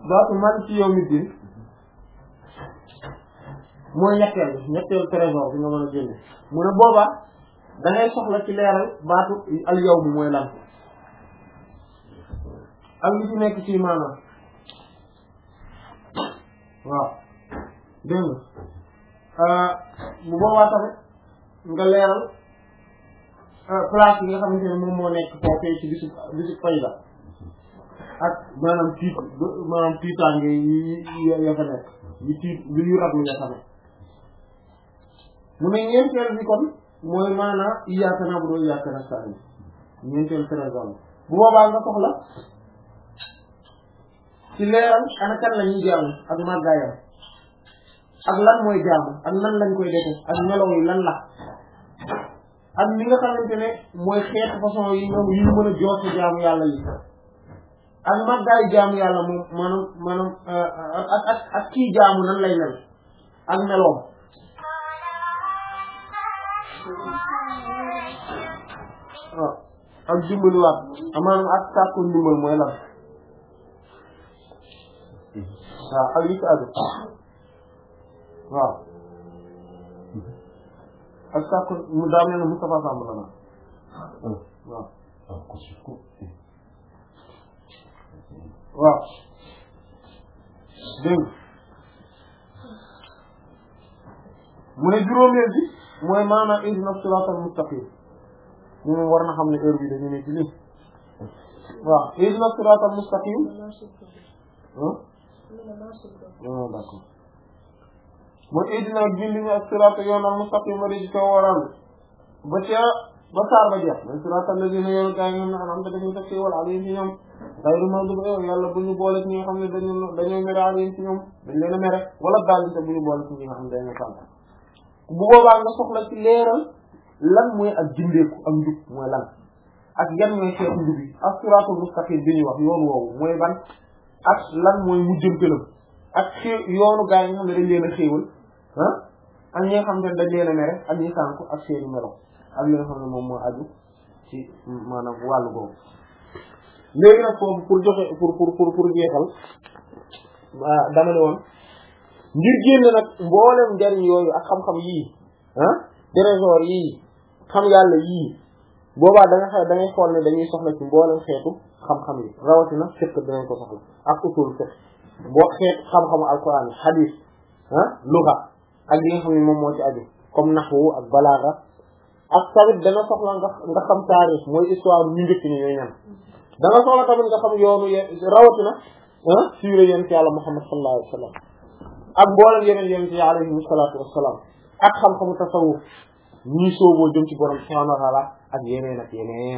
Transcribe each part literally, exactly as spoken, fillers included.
baatu maliki yawmi din mooy ñetteel ñetteel trésor bi nga mën a génne mu ne boobaa da ngay soxla ci leeral baatu al yawm mooy lan ak li ci nekk ci maanaam waaw dégg nga bu boobaa tamit nga leeral place yi nga xamante ne moom moo nekk foofee ci bisu bisu fayda ak maanaam tiit maanaam tiitaange yi ya fa nekk yu tiit yu rab ya fa nekk mu ne ñeenteel bi kon mooy maanaam iyyaaka na'budu wa iyyaaka nasta'iin ñeenteel trésor bu boobaa nga soxla ci leeral ana kan la ñuy jaamu ak màggaayam ak lan mooy jaamu ak nan lañ koy defee ak melo yi lan la ak li nga xamante ne mooy xeetu façon yi ñoom yi ñu mën a joosu jaamu yàlla yi ak màggaayu jaamu yàlla moom maanaam maanaam ak ak ak kii jaamu nan lay mel ak meloom waaw ak dimbaliwaat maanaam ak sàkku ndimbal mooy lan waaw ak li ci aju waaw ak sàkku mu daa mel ne Moustapha Samb la na waaw waaw dégg mu ne juróomeel bi mooy maanaam ihdina siraatal mustaqim ñu moom war na xam ne heure bi dañu ne ci lii waaw ihdina siraatal mustaqim ah d'accord mooy ihdina gindi ñu ak siraatal yoonal mustaqim ma di ci kaw waral ba ca ba saar ba jeex mooy siraatal lazina yoon gaa ngi am te dañu fekk wala alayhim ci ñoom xayru maghdubi yàlla bu ñu boole ci ñi nga xam ne dañu dañoo mere alayhim ci ñoom dañ leen a mere wala daal te bu ñu boole ci ñi nga xam ne dañoo sant bu boobaa nga soxla ci leeral lan mooy ak jindeeku ak njub mooy lan ak yan ñooy xeetu njub yi ak siraatul mustaqim bi ñuy wax yoon woowu mooy ban ak lan mooy mujjantalam ak xew yoonu gaa yi nga xam ne dañ leen a xéewal ah ak ñi nga xam ne dañ leen a mere ak ñi sànku ak seeni melo ak li nga xam ne moom moo aju ci maanaam wàllu boobu léegi nag foofu pour joxe pour pour pour pour jeexal dama ne woon ngir génn nag mboolem njariñ yooyu ak xam-xam yii ah trésor yii xam yàlla yii boobaa da nga xam da ngay xool ne dañuy soxla ci mboolem xeetu xam-xam yi rawatina fiqh dinañ ko soxla ak usul fiqh boo xeet xam-xamu alquran yi hadith ah lugha ak yi nga xam ne moom moo ci aju comme nahwu ak balagha ak tamit dana soxla nga nga xam taarix mooy histoire ñu njëkk ni ñooy ñan da nga soxla tamit nga xam yoonu ye rawatina ah siira yonent yàlla Muhammad sallallahu alayhi wa sallam ak mboolem yeneen yonent yi alayhimu salaatu wassalaam ak xam-xamu tasawuf ñii sooboo jëm ci borom subhaanahu wa ta'aala ak yeneen ak yeneen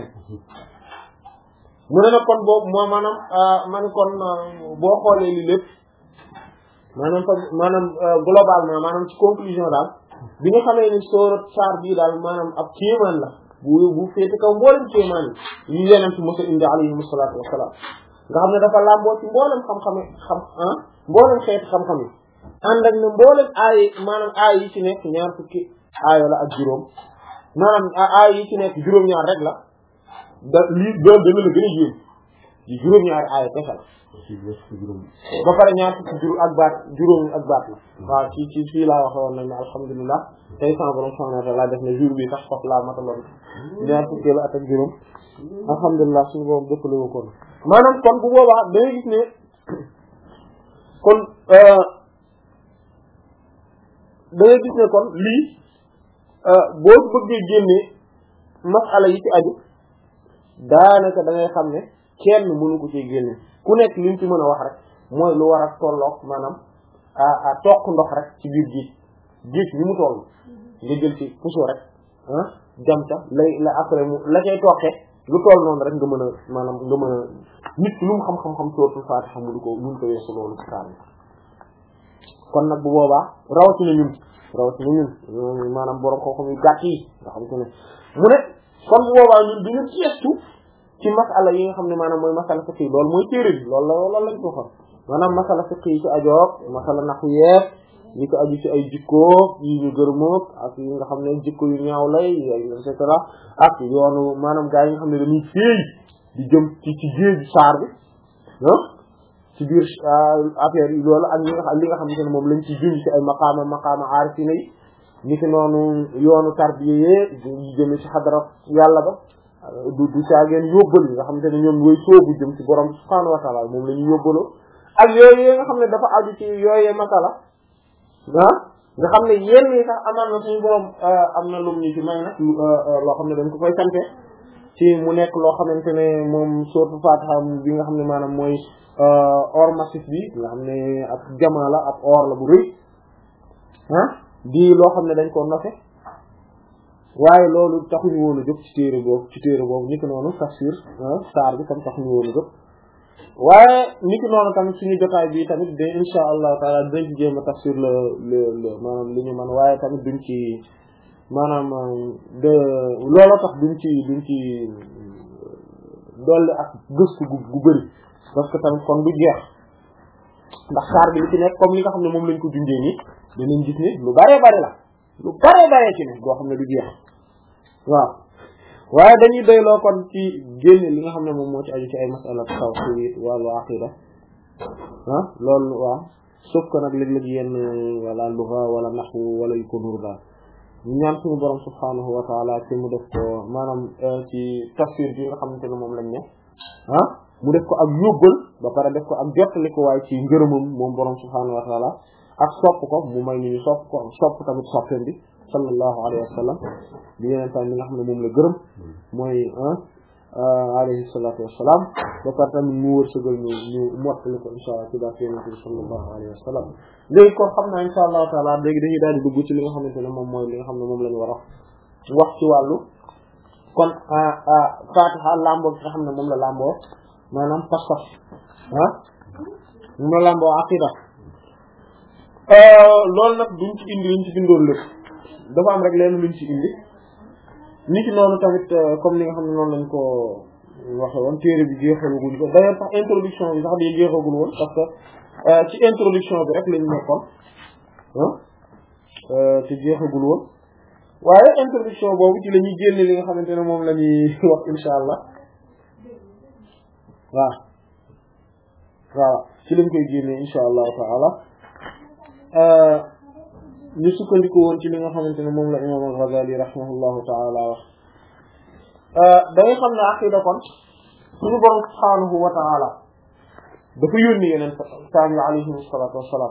mu ne nag kon boobu moo maanaam man kon boo xoolee li lépp maanaam maanaam globalement maanaam ci conclusion daal bi nga xamee ni sóorat saar bii daal maanaam ab kéemaan la bu bu féete kaw mboolem kéemaan yi yu yeneen ci mos a indi alayhimu salaatu wassalaam nga xam ne dafa làmboo ci mboolem xam-xame xam ah mboolem xeeti xam-xam yi ànd ak ne mboolem aay maanaam aay yi ci nekk ñaar fukki aaya la ak juróom maanaam aay yi ci nekk juróom-ñaar rek la da lii doon dana la gën a yéem di juróom-ñaari aaya kese la ba pare ñaar fukki juróom ak baat juróom ak baat la waaw ci ci fii laa waxe woon nañ ne alhamdulilah tey sama borom subhanahu wa ta'ala def na jour bi sax foofu laa mataloon ñaar fukki la at ak juróom alhamdulilah suñu boobu dëppale ko kon maanaam kon bu boobaa da ngay gis ne kon da ngay gis ne kon lii boo bëggee génne masala yi ci aju daanaka da ngay xam ne kenn mënu ko ci génne ku nekk li ñu ci mën a wax rek mooy lu war a tolloog maanaam a toq ndox rek ci biir géej géej ni mu toll nga jël ci puso rek ah jamta lay la après mu la cay toqee lu toll noonu rek nga mën a maanaam nga mën a nit lu mu xam-xam-xam sootul Faatiha mu du ko mun ko weesu loolu ci kaar kon nag bu boobaa rawatina ñun rawatina ñun maanaam borom xam-xam yu gàtt yi nga xam te ne mu ne kon bu boobaa ñun duñu gestu ci masala yi nga xam ne maanaam mooy masala fiqh yi loolu mooy téere bi loolu la loolu lañ ko xam maanaam masala fiqh yi ci ajoog masala naqu yeeg yi ko aju ci ay jikko yi ñu gërëmoog ak yi nga xam ne jikko yu ñaaw lay et cetera ak yoonu maanaam gaa yi nga xam ne dañuy féey di jëm ci ci géej saar bi ah ci biir affaire yi loolu ak ñi nga xam li nga xamante ne moom lañ ci junj ci ay maqaama maqaama aarifina yi ni ki noonu yoonu tarbiya yi jëme ci xadara yàlla ba du du caageen yóbbal yi nga xamante ne ñoom ñooy soobu jëm ci borom subhaanahu wa taala moom la ñu yóbbaloo ak yooyu yi nga xam ne dafa aju ci yooyee masala ah nga xam ne yenn yi sax amaan na suñu borom am na lum ñu ci may nag loo xam ne dañ ko koy sante ci mu nekk loo xamante ne moom sourate Fatiha bi nga xam ne maanaam mooy or massif bi nga xam ne ab jamaa la ab or la bu rëy ah di loo xam ne dañ ko nofe waaye loolu taxuñu woon a jóg ci téere boobu ci téere boobu niki noonu tafsir saar bi tam taxuñu woon a jóg waaye niki noonu tamit suñu jotaay bi tamit de insha allahu taala dañ ci jéem a tafsir le le le maanaam li ñu man waaye tamit duñ ci maanaam de looloo tax duñ ci duñ ci dolli ak gëstu gu gu bëri parce que tamit kon du jeex ndax saar bi li ci nekk comme li nga xam ne moom lañ ko dundee nii dinañ gis ni lu bare bare la lu bare bare ci ne boo xam ne du jeex waaw waaye dañuy doyloo kon ci génne li nga xam ne moom moo ci aju ci ay masala tawhid wàllu aqida ah loolu waaw sauf que nag léeg-léeg yenn wala lugha wala nahwu wala yu ko nur daal ñu ñaan suñu borom subhanahu wa taala ci mu def ko maanaam ci tafsir bi nga xamante ne moom lañ ne ah mu def ko ak yóbbal ba pare def ko ak jottali ko waaye ci ngërëmam moom borom subhanahu wa taala ak sopp ko mu may ñu sopp ko sopp tamit soppeen bi sallallahu alayhi wa sallam di yeneen tamit li nga xam ne moom la gërëm mooy alayhi salatu wassalam ba pare tamit mu wërsëgal ñu ñu mottali ko insha Allah ci daa yenente bi sallallahu alayhi wa sallam léegi kon xam naa insha allahu taala léegi dañuy daal di dugg ci li nga xamante ne moom mooy li nga xam ne moom la ñu war a wax ci wàllu kon Fatiha lamboo nga xam ne moom la lamboo maanaam pas-pas ah moom la lamboo aqida loolu nag duñ ci indi luñ ci bindoon lépp dafa am rek leen luñ ci indi ni ki noonu tamit comme li nga xam ne noonu lañ ko waxe woon téere bi jeexaguñ ko d'ailleurs sax introduction bi sax di jeexagul woon parce que ci introduction bi rek lañ nekkoon ah te jeexagul woon waaye introduction boobu ci la ñuy génne li nga xamante ne moom la ñuy wax insha allah waaw waaw ci lañ koy génne insha allahu taala ñu sukkandiku woon ci li nga xamante ne moom la imam al-Ghazali rahimahullahu ta'ala wax da ngay xam ne aqida kon suñu borom subhanahu wa ta'ala dafa yónni yeneen saam yi alayhim salatu wassalam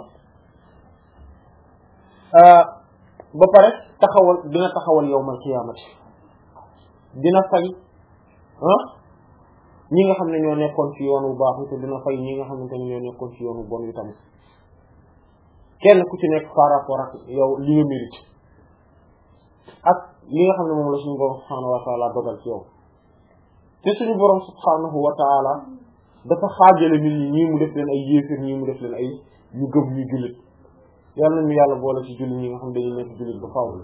ba pare taxawal dina taxawal yawmal qiyaamati dina fay ah ñi nga xam ne ñoo nekkoon ci yoon wu baax te dina fay ñi nga xamante ne ñoo nekkoon ci yoon wu bon yi tamit kenn ku ci nekk par rapport ak yow li nga mérite ak li nga xam ne moom la suñu borom subhanahu wa ta'ala dogal ci yow te suñu borom subhanahu wa ta'ala dafa xaajale nit ñi ñii mu def leen ay yéefir ñii mu def leen ay ñu gëm ñu jullit yàlla nañu yàlla boole ci jullit ñi nga xam dañuy nekk jullit ba faaw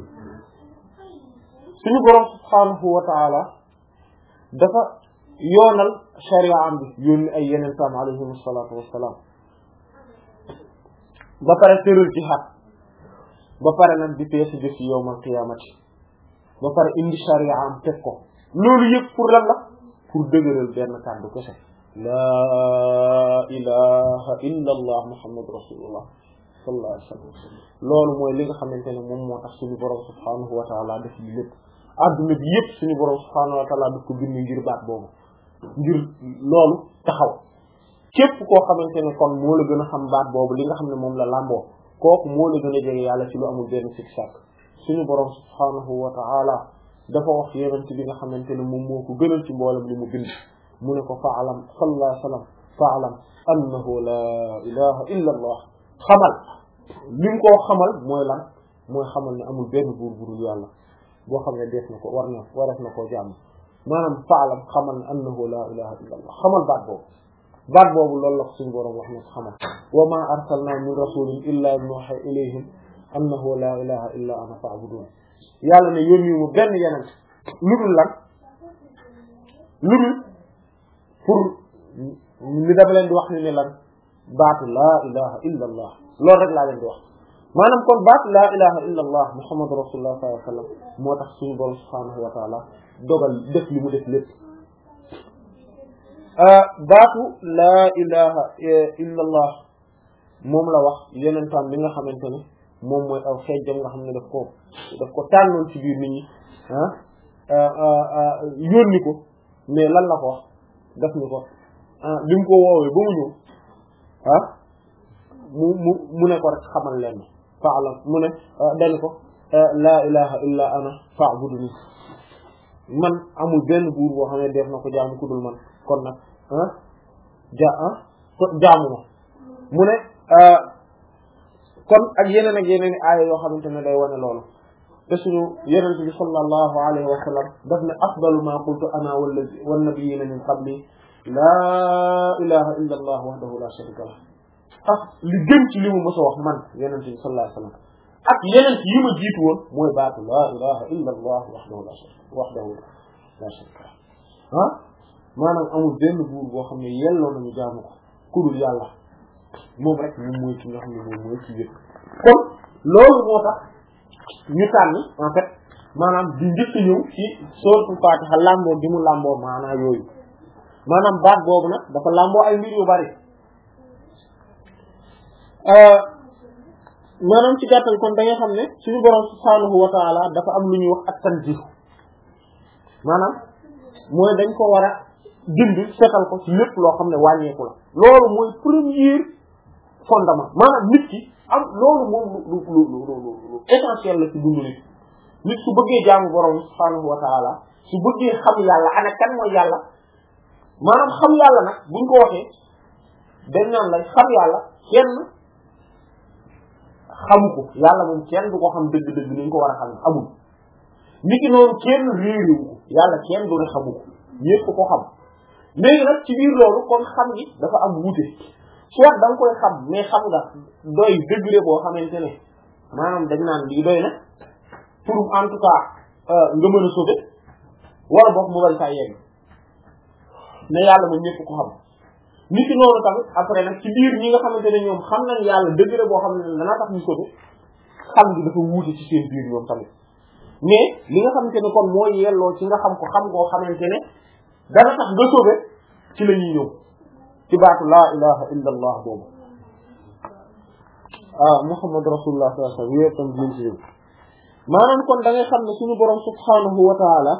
suñu borom subhanahu wa ta'ala dafa yoonal sharia am bi yónni ay yeneen tam alayhim salaatu wassalaam ba pare tëral ci xat ba pare nag di peese jëf yi yawmal qiyaamati ba pare indi sharia am teg ko loolu yëpp pour lan la pour dëgëral benn kàddu kese laa ilaha illa allah muhammadu rasulullah sallallahu alayhi wa sallam loolu mooy li nga xamante ne moom moo tax suñu borom subhanahu wa taala def li lépp adduna bi yëpp suñu borom subhanahu wa taala daf ko bind ngir baat boobu ngir loolu taxaw képp koo xamante ne kon moo la gën a xam baat boobu li nga xam ne moom la làmboo kooku moo la gën a jege yàlla ci lu amul benn sik sàkk suñu borom subhanahu wa ta'ala dafa wax yeneen bi nga xamante ne moom moo ko gënal ci mboolem li mu bind mu ne ko fa'lam sallallahu alayhi wa sallam fa'lam annahu la ilaha illa allah xamal li mu koo xamal mooy lan mooy xamal ne amul benn buur bu dul yàlla boo xam ne def na ko war na wareef na koo jàmm maanaam fa'lam xamal ne annahu la ilaha illa allah xamal baat boobu baat boobu loolu la ko suñu borom wax ne xamal wa ma arsalna min rasulin illa nuha ilayhim annahu la ilaha illa ana fa'budun yàlla ne yónni mu benn yeneen lu dul lan lu dul pour li dafa leen di wax ni ne lan baatu laa ilaha illa allah loolu rek laa leen di wax maanaam kon baatu laa ilaha illa allah muhammadu rasulullah sallallahu alayhi wa sallam moo tax suñu borom subhanahu wa taala dogal def li mu def lépp baatu laa ilaha illa allah moom la wax yenentaan bi nga xamante ne moom mooy aw xeejjam nga xam ne daf ko daf ko tànnoon ci biir nit ñi ah yónni ko mais lan la ko wax daf ni ko bi mu ko woowee ba mu ñëw ah mu mu mu ne ko rek xamal leen faalam mu ne dani ko laa ilaha illa ana fa'buduni man amul benn buur boo xam ne def na ko jaamu ku dul man kon nag ah ja ah jaamu ma mu ne kon ak yeneen ak yeneen i aaya yoo xamante ne day wane loolu te suñu yenent bi sallallahu alayhi wa sallam daf ne afdalu ma qultu ana wallazi wan nabiyina min qabli laa ilaha illa allah wahdahu la sharika lah ah li gën ci li mu mës a wax man yenent bi sallallahu alayhi wa sallam ak yeneen yi ma jiitu woon mooy baatu laa ilaha illa allah wahdahu la sharika wahdahu la sharika lah ah maanaam amul benn buur boo xam ne yelloo nañu jaamu ko ku dul yàlla moom rek moom mooy ki nga xam ne moom mooy ci yëpp kon loolu moo tax ñu tànn en fait maanaam di njëkk ñëw ci suratul Fatiha làmboo bi mu làmboo maanaa yooyu maanaam baat boobu nag dafa làmboo ay mbir yu bari maanaam ci gàttal kon da nga xam ne suñu borom subhaanahu wa taala dafa am lu ñuy wax ak tanzih maanaam mooy dañ ko war a dindi setal ko ci lépp loo xam ne wàññeeku la loolu mooy premier fondement maanaam nit ki am loolu moom lu lu lu lu lu essentiel la ci dundu nit nit su bëggee jaamu borom subhaanahu wa taala su bëggee xam yàlla ana kan mooy yàlla maanaam xam yàlla nag buñ ko waxee dañ naan la xam yàlla kenn xamu ko yàlla moom kenn du ko xam dëgg-dëgg ni ñu ko war a xam amul nit ki noonu kenn réeréwu ko yàlla kenn du ne xamu ko ñépp ko xam léegi nag ci biir loolu kon xam gi dafa am wuute soit da nga koy xam mais xam nga doy degré boo xamante ne maanaam dañ naan lii doy na pour en tout cas nga mën a sauver wala boog mu bañ saa yegg ne yàlla moom ñépp ko xam nit ki noonu tamit après nag ci biir ñi nga xamante ne ñoom xam nañ yàlla degré boo xam ne dana tax ñu sauver xam gi dafa wuute ci seen biir ñoom tamit mais li nga xamante ne kon moo yelloo ci nga xam ko xam ngoo xamante ne dana tax nga sauver ci la ñuy ñëw ci baatu laa ilaha illa allah boobu ah muhammad rasulullah sallallahu alayhi wa sallam yooyu tam dinañ ci ñëw maanaam kon da ngay xam ne suñu borom subhanahu wa taala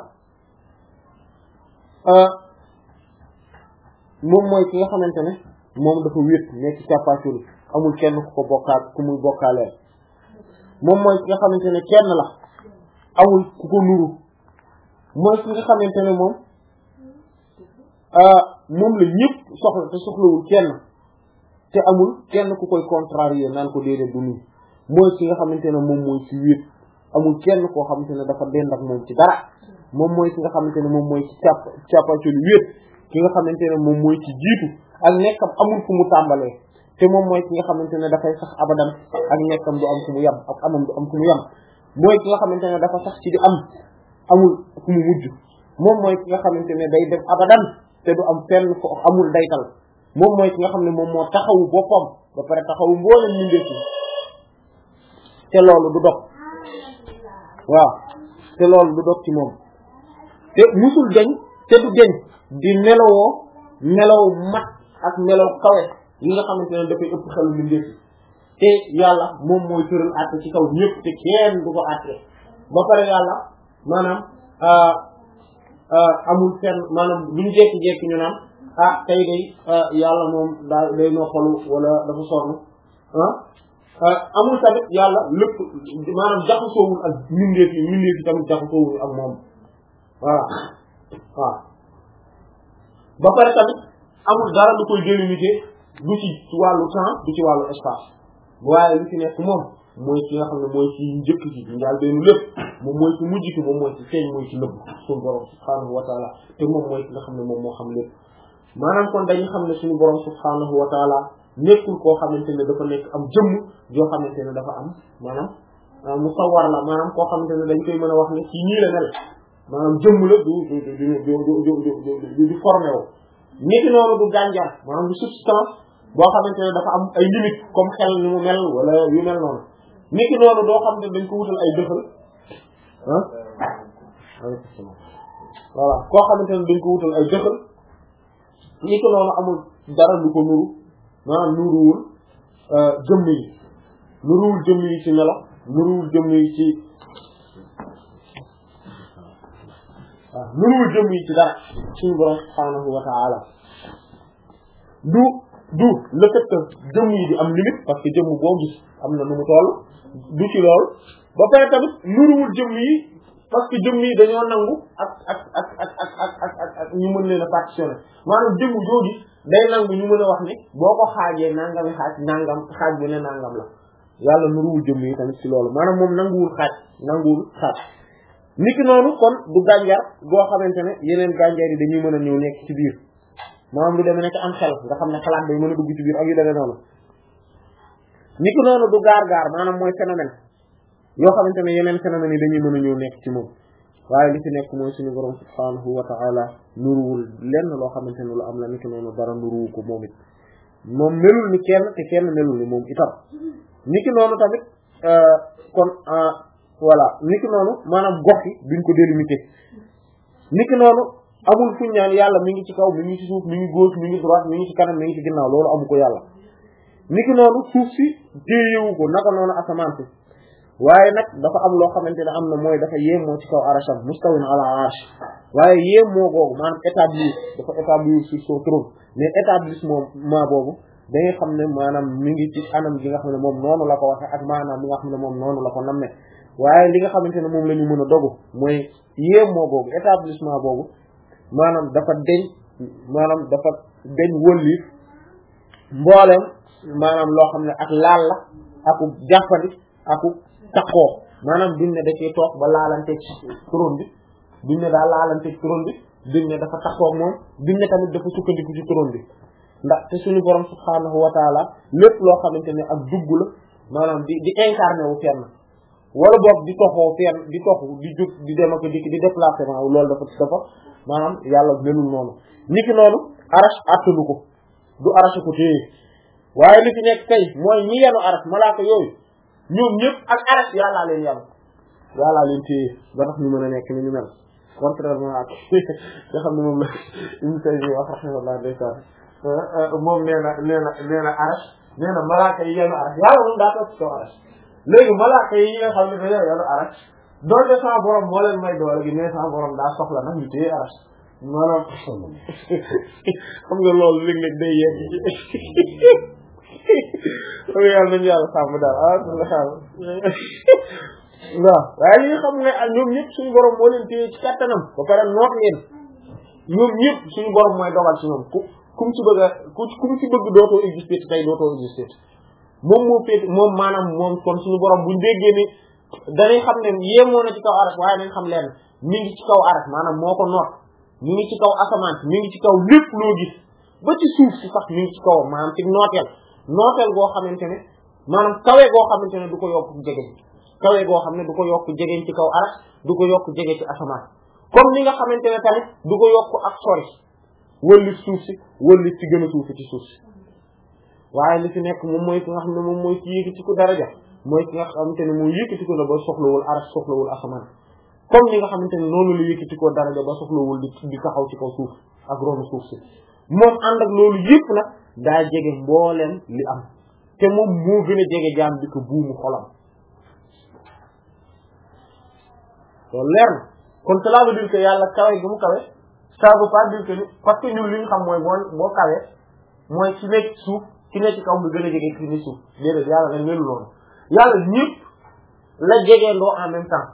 moom mooy ki nga xamante ne moom dafa wéet nekk càppaaculi amul kenn ku ko bokkaal ku muy bokkaaleel moom mooy ki nga xamante ne kenn la amul ku ko nuru mooy ki nga xamante ne moom moom la ñëpp soxla te soxlawul kenn te amul kenn ku koy contrarier naan ko déedéet du nii mooy ki nga xamante ne moom mooy ci wéet amul kenn koo xamante ne dafa dend ak moom ci dara moom mooy ki nga xamante ne moom mooy ci càpp càppaculi wéet ki nga xamante ne moom mooy ci jiitu ak nekkam amul fu mu tàmbalee te moom mooy ki nga xamante ne dafay sax abadan ak nekkam du am fu mu yem ak amam du am fu mu yem mooy ki nga xamante ne dafa sax ci di am amul fu mu mujj moom mooy ki nga xamante ne day def abadan te du am fenn fo amul daytal moom mooy ki nga xam ne moom moo taxawu boppam ba pare taxawu mboolem ñu ndefi te loolu du dog waaw te loolu du dog ci moom te musul deñ te du deñ di melowoo melow mat ak melow kawe yi nga xamante ne dafay ëpp xelu ñu ndefi te yàlla moom mooy tëral àtte ci kaw ñëpp te kenn du ko àtte ba pare yàlla maanaam amul fenn maanaam duñu jekki-jekki ñu naan ah tey day yàlla moom daa day noppalu wala dafa sonn ah amul tamit yàlla lépp maanaam jaxasoowul ak mbindeef yi mbindeef yi tamit jaxasoowul ak moom voilà waaw ba pare tamit amul dara lu koy délimiter du ci ci wàllu temps du ci wàllu espace waaye li ci nekk moom mooy ci nga xam ne mooy ci njëkk ci njaal beenu lépp moom mooy ci mujj ki moom mooy ci feeñ mooy ci nëbb suñu borom subhaanahu wa taala te moom mooy ki nga xam ne moom moo xam lépp maanaam kon dañu xam ne suñu borom subhaanahu wa taala nekkul koo xamante ne dafa nekk am jëmm joo xamante ne dafa am maanaam musawwar la maanaam koo xamante ne dañ koy mën a wax ne ci ñii la mel maanaam jëmm la du du du du du du formé wu niki noonu du gànjar maanaam du substance boo xamante ne dafa am ay limite comme xel ni mu mel wala yu mel noonu niki noonu doo xam ne dañ ko wutal ay dëxal ah voilà koo xamante ne dañ ko wutal ay dëxal ni ko noonu amul dara lu ko nuru maanaam nuruwul jëmm yi nuruwul jëmm yi ci melo nuruwul jëmm yi ci waaw nuruwul jëmm yi ci dara suñu borom subhaanahu wa ta'ala du du le fait que jëmm yi di am limite parce que jëmm boo gis am na nu mu toll du ci lool ba pare tamit nuruwul jëmm yi parce que jëmm yi dañoo nangu ak ak ak ak ak ak ak ak ak ñu mën leen a partitionné maanaam jëmm joo gis day nangu ñu mën a wax ni boo ko xaajee nangami xaaj nangam xaaj bu ne nangam la yàlla nuruwul jëmm yi tamit ci loolu maanaam moom nanguwul xaaj nanguwul xaaj niki noonu kon du gànjar goo xamante ne yeneen gànjar yi dañuy mën a ñëw nekk ci biir maanaam lu demee nekk am xel nga xam ne xalaat day mën a dugg ci biir ak yu demee noonu niki noonu du gaar-gaar maanaam mooy phénomène yoo xamante ne yeneen phénomènes yi dañuy mën a ñëw nekk ci moom waaye li ci nekk mooy suñu borom subhaanahu wa ta'ala nuruwul lenn loo xamante ne lu am la niki noonu dara nuruwu ko moom it moom melul ni kenn te kenn melul ni moom itam niki noonu tamit kon voilà niki noonu maanaam gox yi duñ ko délimité niki noonu amul fuñ ñaan yàlla mi ngi ci kaw mi ngi ci suuf mi ngi gauche mi ngi droite mi ngi ci kanam mi ngi ci ginnaaw loolu amu ko yàlla niki noonu suuf si téyewu ko naka noonu asamaan si waaye nag dafa am loo xamante ne am na mooy dafa yéemoo ci kaw arasham mustawin ala arsh waaye yéemoo googu maanaam établir dafa établir sur son trône mais établissement boobu da ngay xam ne maanaam mi ngi ci anam gi nga xam ne moom noonu la ko waxe ak maanaam mi nga xam ne moom noonu la ko namme waaye li nga xamante ne moom la ñu mën a dogu mooy yéemoo googu établissement boobu maanaam dafa deñ maanaam dafa deñ wëlliif mboolem maanaam loo xam ne ak laal la aku jàppandi aku takkoo maanaam duñ ne da cee toog ba laalanteeg trône bi duñ ne daa laalanteeg trône bi duñ ne dafa takkoo moom duñ ne tamit dafa sukkandiku ci trône bi ndax te suñu borom subhaanahu wa taala lépp loo xamante ne ak dugg la maanaam di di incarné wu fenn wala boog di toxoo fenn di toxu di jug di dem ak dikk di déplacement loolu dafa dafa maanaam yàlla melul noonu niki noonu arash attanu ko du arash ko téye waaye li fi nekk kay mooy ñi yenu arash malaaka yooyu ñoom ñëpp ak arash yàllaa leen yàlla yàllaa leen téye ba tax ñu mën a nekk ni ñu mel contrairement ak nga xam ne moom la ñu tay bi wax rahmatullah ndeysaan moom nee na nee na nee na arash nee na malaaka yi yenu arash yàlla moom daa toog ci kaw arash léegi malaaka yi nga xam ne dañoo yenu arash doonte sama borom moo leen may doole gi mais sama borom daa soxla nag ñu téye arash maanaam xam nga loolu léeg-léeg day yegg xam nga yàlla nañu yàlla sàmm daal ah waaw waaye li nga xam ne ñoom ñëpp suñu borom moo leen téye ci kattanam ba pare noot leen ñoom ñëpp suñu borom mooy dogal ci ñoom ku kum ci bëgg a ku kum ci bëgg dootoo exister tey dootoo exister moom moo féet moom maanaam moom kon suñu borom buñ déggee ni danañ xam ne yéemoo na ci kaw arash waaye nañ xam leen mi ngi ci kaw arash maanaam moo ko noot mi ngi ci kaw asamaan mi ngi ci kaw lépp loo gis ba ci suuf si sax mi ngi ci kaw maanaam ci nooteel nooteel goo xamante ne maanaam kawe goo xamante ne du ko yokk jege kawe goo xam ne du ko yokk jege ci kaw arash du ko yokk jege ci asamaan comme ni nga xamante ne tamit du ko yokk ak sori wëllit suuf si wëllit ci gën a suufi ci suuf si waaye li fi nekk moom mooy ki nga xam ne moom mooy ci yëkkati ko daraja mooy ki nga xamante ne mooy yëkkati ko la ba soxlawul arash soxlawul asamaan comme ni nga xamante ne noonu la yëkkati ko daraja ba soxlawul di di taxaw ci kaw suuf ak ronu suuf si moom ànd ak loolu yëpp nag daa jege mbooleem li am te moom moo gën a jege jaam bi ko buumu xolam loolu leer na kon cela veut dire que yàlla kawe gi mu kawe ça veut pas dire que ni parce que ñun li ñu xam mooy boo boo kawe mooy ci nekk suuf ci nekk ci kaw nga gën a jege ci ni suuf déedéet yàlla nag melu loolu yàlla ñëpp la jegee ndoo en même temps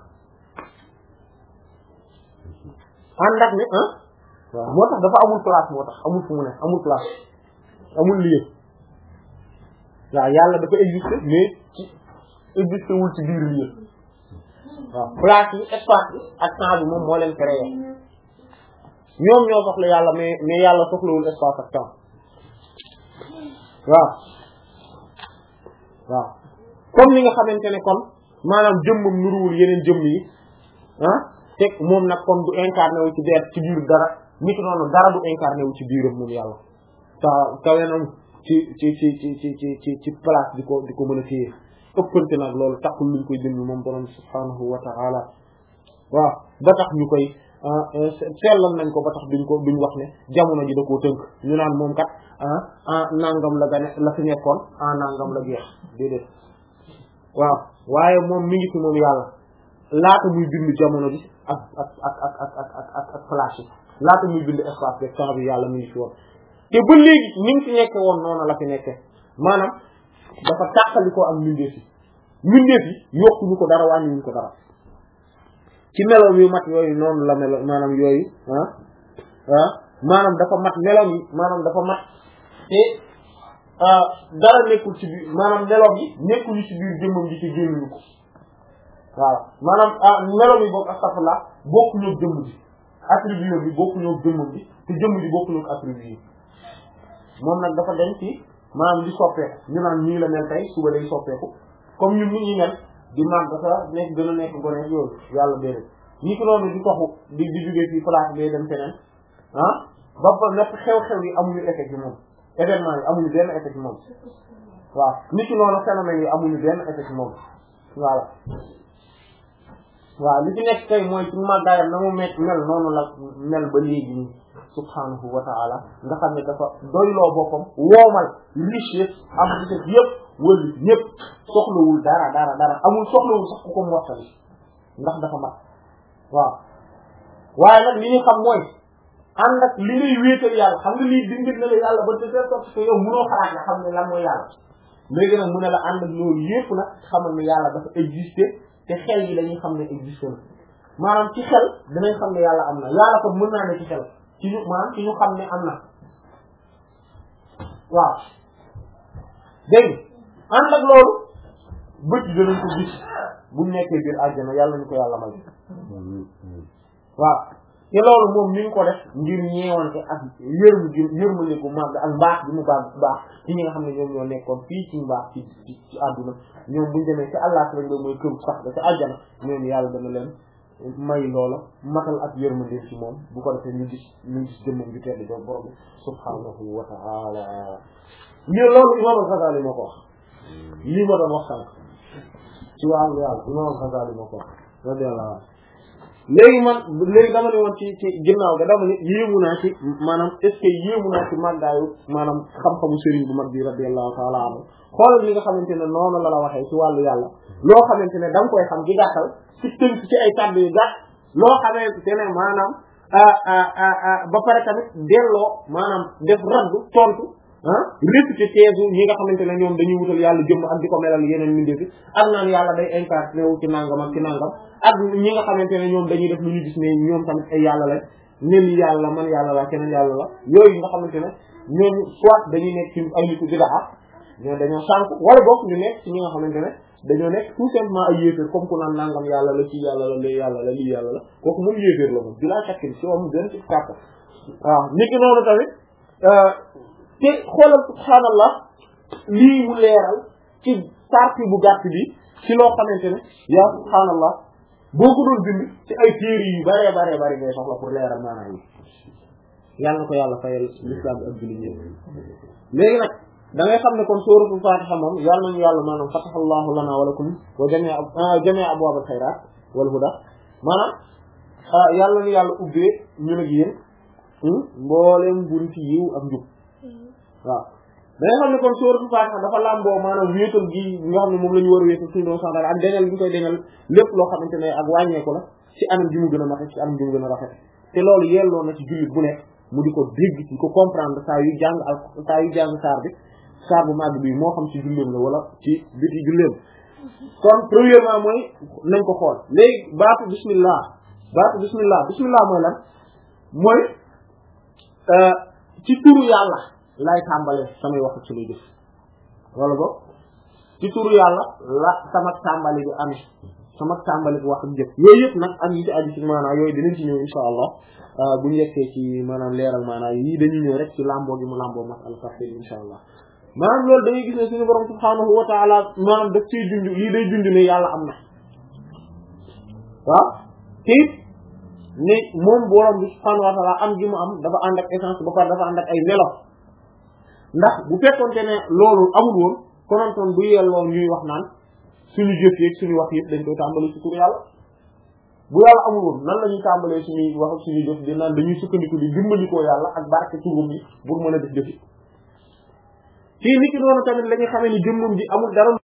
ànd ak ne ah waaw moo tax dafa amul place moo tax amul fu mu ne amul place amul lieu waaw yàlla dafa exister mais ci exister wul ci biir lieu waaw place yi espace bi ak temps bi moom moo leen créé ñoom ñoo soxla yàlla mais mais yàlla soxlawul espace ak temps waaw waaw comme ni nga xamante ne kon maanaam jëmmam nuruwul yeneen jëmm yi ah teg moom nag kon du incarné wu ci biir ci biir dara nit noonu dara du incarné wu ci biiram moom yàlla ta kawe nam ci ci ci ci ci ci ci ci place di ko di ko mën a téye ëppante nag loolu taxul luñ koy dund moom borom subhanahu wa ta'ala waaw ba tax ñu koy sellal nañ ko ba tax duñ ko duñ wax ne jamono ji da koo tënk ñu naan moom kat ah ah nangam la gane la fi nekkoon ah nangam la jeex déedéet waaw waaye moom mi ngi fi moom yàlla laata muy bind jamono ji ak ak ak ak ak ak ak ak ak flash yi laata muy bind espace bi temps bi yàlla mi ngi fi woon te ba léegi ni ngi fi nekke woon noonu la fi nekke maanaam dafa tàqalikoo ak mbindeef yi mbindeef yi yokkuñu ko dara wàññiwuñu ko dara ci meloom yu mat yooyu noonu la melo maanaam yooyu ah ah maanaam dafa mat meloom yi maanaam dafa mat te dara nekkul ci biir maanaam meloom yi nekkuñu ci biir jëmmam ji te génnuñu ko waaw maanaam ah meloom yi bokk astafurlah bokkuñu ak jëmm ji attribut bi bokkuñu ak jëmmam ji te jëmm ji bokkuñu ak attribut yi moom nag dafa dem ci maanaam di soppeeku ñu naan nii la mel tey suba day soppeeku comme ñun nit ñi mel di màgg sa nekk gën a nekk gone yooyu yàlla déedéet ñi ko noonu di toxu di di jógee fii place bi dem feneen ah ba ba nekk xew-xew yi amuñu effet ci moom événement yi amuñu benn effet ci moom waaw nit ki noonu phénomène yi amuñu benn effet ci moom voilà waaw li ci nekk tey mooy ci màggaayam na mu mel mel noonu la mel ba léegi nii subhanahu wa ta'ala nga xam ne dafa doyloo boppam woomal richesse am richesse yëpp wëlli ñëpp soxlawul dara dara dara amul soxlawul sax ku ko mottali ndax dafa mat waaw waaye nag li ñu xam mooy ànd ak li ngay wéetal yàlla xam nga lii dindil na la yàlla ba te telle sorte que yow mënoo xalaat nga xam ne lan mooy yàlla léegi nag mu ne la ànd ak loolu yépp nag xamal ne yàlla dafa exister te xel yi dañuy xam ne exister na maanaam ci xel dinañ xam ne yàlla am na yàlla ko mën naa ne ci xel ci ñu maanaam ci ñu xam ne am na waaw dégg ànd ak loolu bët yi danañ ko gis buñ nekkee biir àjjana yàlla ñu ko yàlla may waaw te loolu moom mi ngi ko def ngir ñeewante ak yërmu gi yërmande gu màgg ak mbaax bi mu baax baax ci ñi nga xam ne ñoom ñoo nekkoon fii ci mbaax ci ci ci àdduna ñoom buñ demee ci àllaa rek la mooy këru sax da ci àjjana ñoom yàlla dana leen may loola matal ak yërmande ci moom bu ko defee ñu gis ñu gis jëmmam bi tedd do borom subhanahu wa ta'ala ñu loolu imam al-Ghazali moo ko wax lii ma doon wax sànq ci wàllu yàlla imam al-Ghazali moo ko wax radiyallahu anhu léegi man léegi dama ne woon ci ci ginnaaw ga dama ne yéemu naa ci maanaam est ce que yéemu naa ci màggaayu maanaam xam-xamu sëriñ bu mag bi radiyallahu ta'ala anhu xoolal li nga xamante ne noonu la la waxee ci wàllu yàlla loo xamante ne da nga koy xam ci gàttal ci tënk ci ay kàddu yu gàtt loo xamante ne maanaam ba pare tamit delloo maanaam def raddu tontu ah réfuté thèse ñi nga xamante ne ñoom dañuy wutal yàlla jëmm ak di ko melal yeneen mbindeef yi ak naan yàlla day incarné wu ci nangam ak ci nangam ak ñi nga xamante ne ñoom dañuy def lu ñu gis ne ñoom tamit ay yàlla la ne li yàlla man yàlla la keneen yàlla la yooyu nga xamante ne ñooñu soit dañuy nekk ci ay nitu bidaa ñoo dañoo sànk wala boog ñu nekk ci ñi nga xamante ne dañoo nekk tout simplement ay yéeféer comme ku naan nangam yàlla la ci yàlla la lii yàlla la lii yàlla la kooku moom yéeféer la moom di laa cakkin si moom benn ci kàpp waaw nit ki noonu tamit te xoolal subhaanallah lii mu leeral ci parti bu gàtt bi ci loo xamante ne yaa subhaanallah boo ko doon bind ci ay téere yu bare bare bare ngay soxla pour leeral maanaam yi yàlla na ko yàlla fayal l'islam bi ak jullit ñi léegi nag da ngay xam ne kon suratul fatiha moom yàlla nañu yàlla maanaam fatahallahu lana wa lakum wa jami'a jami'a abwaab al khayrat wal huda maanaam yàlla nañu yàlla ubbee ñun ak yéen mbooleem bunti yiw ak njub waaw da nga xam ne kon suratul fatiha dafa làmboo maanaam wéetal gi nga xam ne moom la ñu war a wéetal suñu doon santal ak dengal bi ñu koy dengal lépp loo xamante ne ak wàññeeku la ci anam ji mu gën a mate ci anam ji mu gën a rafet te loolu yelloo na ci jullit bu nekk mu di ko dégg ci ko comprendre saa yu jàng ak saa yu jàng saar bi saar bu màgg bi moo xam ci julleem la wala ci biti julleem kon premièrement mooy nañ ko xool léegi baatu bismillah baatu bismillah bismillah mooy lan mooy ci turu yàlla lay tàmbalee samay wax ci luy def wala boog ci turu yàlla la sama tàmbali bi amee sama tàmbali bi wax ak jëf yooyu yëpp nag ak yi ci aju ci maanaam yooyu dinañ ci ñëw insha allah bu ñu yeggee ci maanaam leeral maanaam yii dañuy ñëw rek ci lamboo gi mu lamboo masala tafsir insha allah maanaam loolu dañuy gis ne suñu borom subhaanahu wa ta'ala maanaam daf ciy dund lii day dund ne yàlla am na waaw te it ne moom borom bi subhaanahu wa ta'ala am gi mu am dafa ànd ak essence ba pare dafa ànd ak ay melo ndax bu fekkonte ne loolu amul woon konontoon bu yelloo ñuy wax naan suñu jëf yeeg suñu wax yëpp dañ koy tàmbali ci tur yàlla bu yàlla amul woon nan la ñuy tàmbalee suñuy wax ak suñuy jëf di naan dañuy sukkandiku di dimbandikoo yàlla ak barke turam yi pour mën a def defi ci nit ki noonu tamit la ñu xamee ni jëmmam ji amul dara